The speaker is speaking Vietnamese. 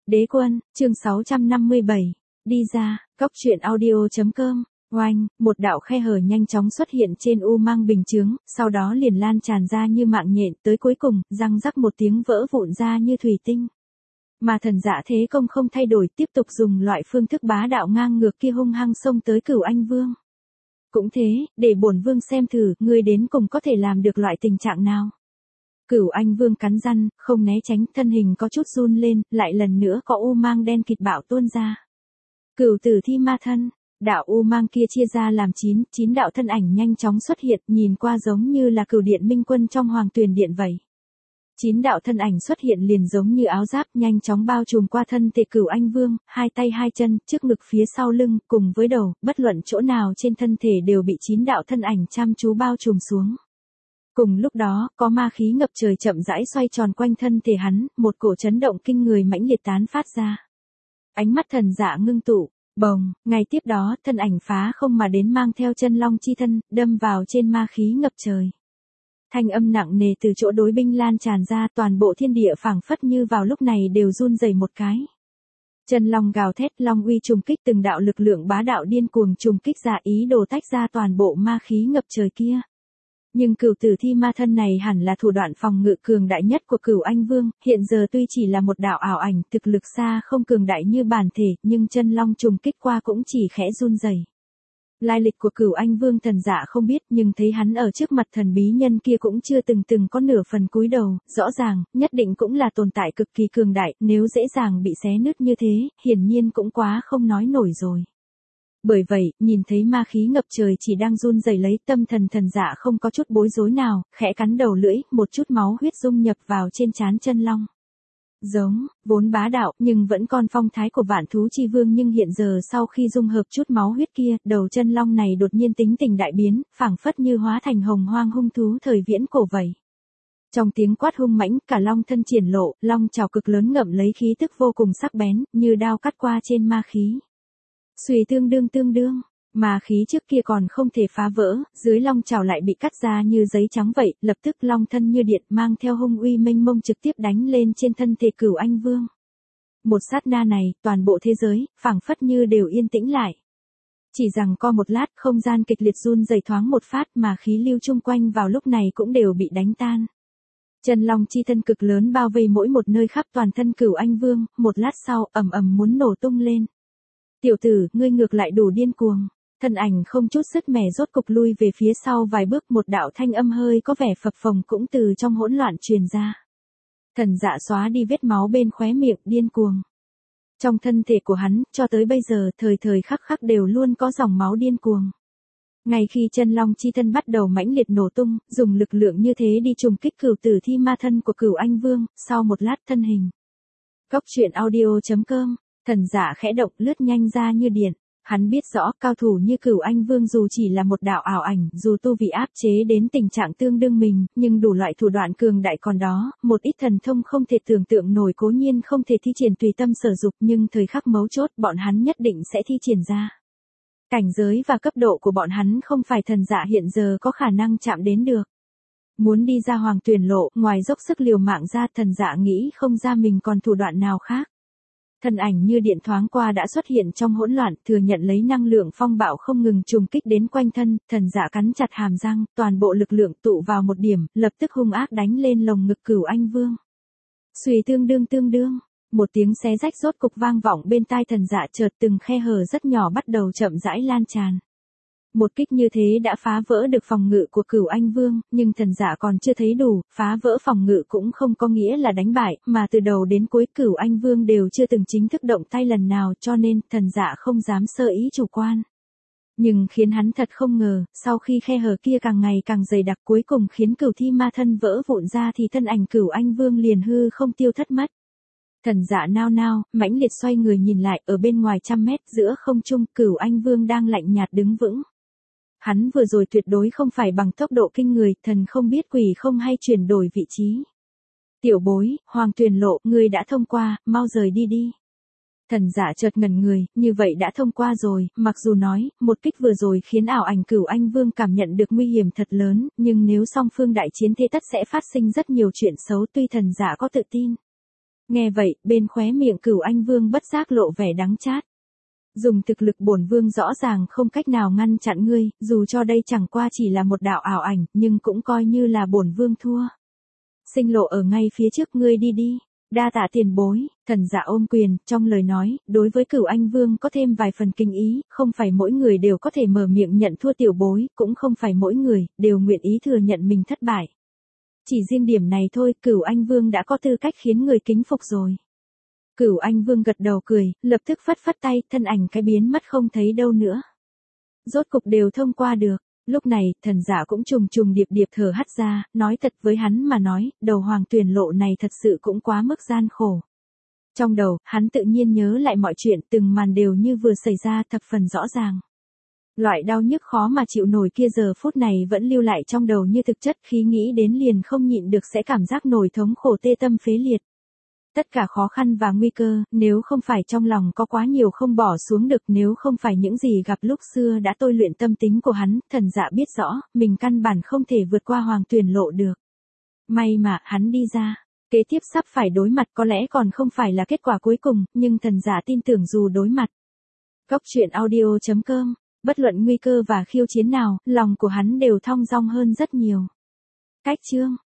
Đế quân, chương 657. Đi ra, góc truyện audio.com. Oanh, một đạo khe hở nhanh chóng xuất hiện trên u mang bình chướng, sau đó liền lan tràn ra như mạng nhện, tới cuối cùng, răng rắc một tiếng vỡ vụn ra như thủy tinh. Mà thần dạ thế công không thay đổi, tiếp tục dùng loại phương thức bá đạo ngang ngược kia hung hăng xông tới Cửu Anh Vương. Cũng thế, để bổn vương xem thử, ngươi đến cùng có thể làm được loại tình trạng nào. Cửu Anh Vương cắn răng, không né tránh, thân hình có chút run lên, lại lần nữa có u mang đen kịt bạo tuôn ra. Cửu Tử Thi Ma Thân, đạo u mang kia chia ra làm 9 đạo thân ảnh nhanh chóng xuất hiện, nhìn qua giống như là Cửu Điện Minh Quân trong Hoàng Tuyền Điện vậy. 9 đạo thân ảnh xuất hiện liền giống như áo giáp nhanh chóng bao trùm qua thân thể Cửu Anh Vương, hai tay hai chân, trước ngực phía sau lưng, cùng với đầu, bất luận chỗ nào trên thân thể đều bị 9 đạo thân ảnh chăm chú bao trùm xuống. Cùng lúc đó, có ma khí ngập trời chậm rãi xoay tròn quanh thân thể hắn, một cổ chấn động kinh người mãnh liệt tán phát ra. Ánh mắt thần dạ ngưng tụ, bồng, ngay tiếp đó, thân ảnh phá không mà đến mang theo chân long chi thân, đâm vào trên ma khí ngập trời. Thanh âm nặng nề từ chỗ đối binh lan tràn ra, toàn bộ thiên địa phảng phất như vào lúc này đều run rẩy một cái. Chân long gào thét, long uy trùng kích, từng đạo lực lượng bá đạo điên cuồng trùng kích ra, ý đồ tách ra toàn bộ ma khí ngập trời kia. Nhưng Cửu Tử Thi Ma Thân này hẳn là thủ đoạn phòng ngự cường đại nhất của Cửu Anh Vương, hiện giờ tuy chỉ là một đạo ảo ảnh, thực lực xa không cường đại như bản thể, nhưng chân long trùng kích qua cũng chỉ khẽ run rẩy. Lai lịch của Cửu Anh Vương thần dạ không biết, nhưng thấy hắn ở trước mặt thần bí nhân kia cũng chưa từng có nửa phần cúi đầu, rõ ràng, nhất định cũng là tồn tại cực kỳ cường đại, nếu dễ dàng bị xé nứt như thế, hiển nhiên cũng quá không nói nổi rồi. Bởi vậy, nhìn thấy ma khí ngập trời chỉ đang run rẩy lấy, tâm thần dạ không có chút bối rối nào, khẽ cắn đầu lưỡi, một chút máu huyết dung nhập vào trên trán chân long. Giống, vốn bá đạo, nhưng vẫn còn phong thái của vạn thú chi vương, nhưng hiện giờ sau khi dung hợp chút máu huyết kia, đầu chân long này đột nhiên tính tình đại biến, phảng phất như hóa thành hồng hoang hung thú thời viễn cổ vậy. Trong tiếng quát hung mãnh, cả long thân triển lộ, long trảo cực lớn ngậm lấy khí tức vô cùng sắc bén, như đao cắt qua trên ma khí. Xuy tương đương, mà khí trước kia còn không thể phá vỡ, dưới long trảo lại bị cắt ra như giấy trắng vậy, lập tức long thân như điện mang theo hung uy mênh mông trực tiếp đánh lên trên thân thể Cửu Anh Vương. Một sát na này, toàn bộ thế giới, phảng phất như đều yên tĩnh lại. Chỉ rằng có một lát, không gian kịch liệt run rẩy thoáng một phát, mà khí lưu chung quanh vào lúc này cũng đều bị đánh tan. Chân long chi thân cực lớn bao vây mỗi một nơi khắp toàn thân Cửu Anh Vương, một lát sau, ầm ầm muốn nổ tung lên. Tiểu tử, ngươi ngược lại đủ điên cuồng. Thân ảnh không chút sứt mẻ rốt cục lui về phía sau vài bước, một đạo thanh âm hơi có vẻ phập phồng cũng từ trong hỗn loạn truyền ra. Thần dạ xóa đi vết máu bên khóe miệng, điên cuồng. Trong thân thể của hắn, cho tới bây giờ, thời khắc đều luôn có dòng máu điên cuồng. Ngay khi chân long chi thân bắt đầu mãnh liệt nổ tung, dùng lực lượng như thế đi trùng kích Cửu Tử Thi Ma Thân của Cửu Anh Vương, sau một lát thân hình. Góc truyện audio.com. Thần dạ khẽ động, lướt nhanh ra như điện. Hắn biết rõ, cao thủ như Cửu Anh Vương dù chỉ là một đạo ảo ảnh, dù tu vị áp chế đến tình trạng tương đương mình, nhưng đủ loại thủ đoạn cường đại còn đó, một ít thần thông không thể tưởng tượng nổi cố nhiên không thể thi triển tùy tâm sở dục, nhưng thời khắc mấu chốt bọn hắn nhất định sẽ thi triển ra. Cảnh giới và cấp độ của bọn hắn không phải thần dạ hiện giờ có khả năng chạm đến được. Muốn đi ra Hoàng Tuyền lộ, ngoài dốc sức liều mạng ra, thần dạ nghĩ không ra mình còn thủ đoạn nào khác. Thân ảnh như điện thoáng qua đã xuất hiện trong hỗn loạn, thừa nhận lấy năng lượng phong bạo không ngừng trùng kích đến quanh thân, thần dạ cắn chặt hàm răng, toàn bộ lực lượng tụ vào một điểm, lập tức hung ác đánh lên lồng ngực Cửu Anh Vương. Xuy tương đương, một tiếng xé rách rốt cục vang vọng bên tai thần dạ, chợt từng khe hở rất nhỏ bắt đầu chậm rãi lan tràn. Một kích như thế đã phá vỡ được phòng ngự của Cửu Anh Vương, nhưng thần dạ còn chưa thấy đủ, phá vỡ phòng ngự cũng không có nghĩa là đánh bại, mà từ đầu đến cuối Cửu Anh Vương đều chưa từng chính thức động tay lần nào, cho nên thần dạ không dám sơ ý chủ quan. Nhưng khiến hắn thật không ngờ, sau khi khe hở kia càng ngày càng dày đặc cuối cùng khiến Cửu Thi Ma Thân vỡ vụn ra thì thân ảnh Cửu Anh Vương liền hư không tiêu thất mất. Thần dạ nao, mãnh liệt xoay người nhìn lại, ở bên ngoài 100 mét giữa không trung, Cửu Anh Vương đang lạnh nhạt đứng vững. Hắn vừa rồi tuyệt đối không phải bằng tốc độ kinh người, thần không biết quỷ không hay chuyển đổi vị trí. Tiểu bối, Hoàng Tuyền lộ, ngươi đã thông qua, mau rời đi. Thần dạ chợt ngẩn người, như vậy đã thông qua rồi, mặc dù nói, một kích vừa rồi khiến ảo ảnh Cửu Anh Vương cảm nhận được nguy hiểm thật lớn, nhưng nếu song phương đại chiến thế tất sẽ phát sinh rất nhiều chuyện xấu, tuy thần dạ có tự tin. Nghe vậy, bên khóe miệng Cửu Anh Vương bất giác lộ vẻ đắng chát. Dùng thực lực bổn vương rõ ràng không cách nào ngăn chặn ngươi, dù cho đây chẳng qua chỉ là một đạo ảo ảnh, nhưng cũng coi như là bổn vương thua. Sinh lộ ở ngay phía trước, ngươi đi đi. Đa tạ tiền bối. Thần Dạ ôm quyền, trong lời nói, đối với Cửu Anh Vương có thêm vài phần kinh ý, không phải mỗi người đều có thể mở miệng nhận thua tiểu bối, cũng không phải mỗi người đều nguyện ý thừa nhận mình thất bại. Chỉ riêng điểm này thôi, Cửu Anh Vương đã có tư cách khiến người kính phục rồi. Cửu Anh Vương gật đầu cười, lập tức phất phất tay, thân ảnh cái biến mất không thấy đâu nữa. Rốt cục đều thông qua được. Lúc này, Thần Dạ cũng trùng trùng điệp điệp thở hắt ra, nói thật với hắn mà nói, đầu hoàng tuyển lộ này thật sự cũng quá mức gian khổ. Trong đầu, hắn tự nhiên nhớ lại mọi chuyện, từng màn đều như vừa xảy ra, thập phần rõ ràng. Loại đau nhức khó mà chịu nổi kia giờ phút này vẫn lưu lại trong đầu như thực chất, khi nghĩ đến liền không nhịn được sẽ cảm giác nổi thống khổ tê tâm phế liệt. Tất cả khó khăn và nguy cơ, nếu không phải trong lòng có quá nhiều không bỏ xuống được, nếu không phải những gì gặp lúc xưa đã tôi luyện tâm tính của hắn, Thần Dạ biết rõ, mình căn bản không thể vượt qua hoàng tuyển lộ được. May mà, hắn đi ra. Kế tiếp sắp phải đối mặt có lẽ còn không phải là kết quả cuối cùng, nhưng Thần Dạ tin tưởng dù đối mặt. Góc truyện audio.com, bất luận nguy cơ và khiêu chiến nào, lòng của hắn đều thong dong hơn rất nhiều. Cách chương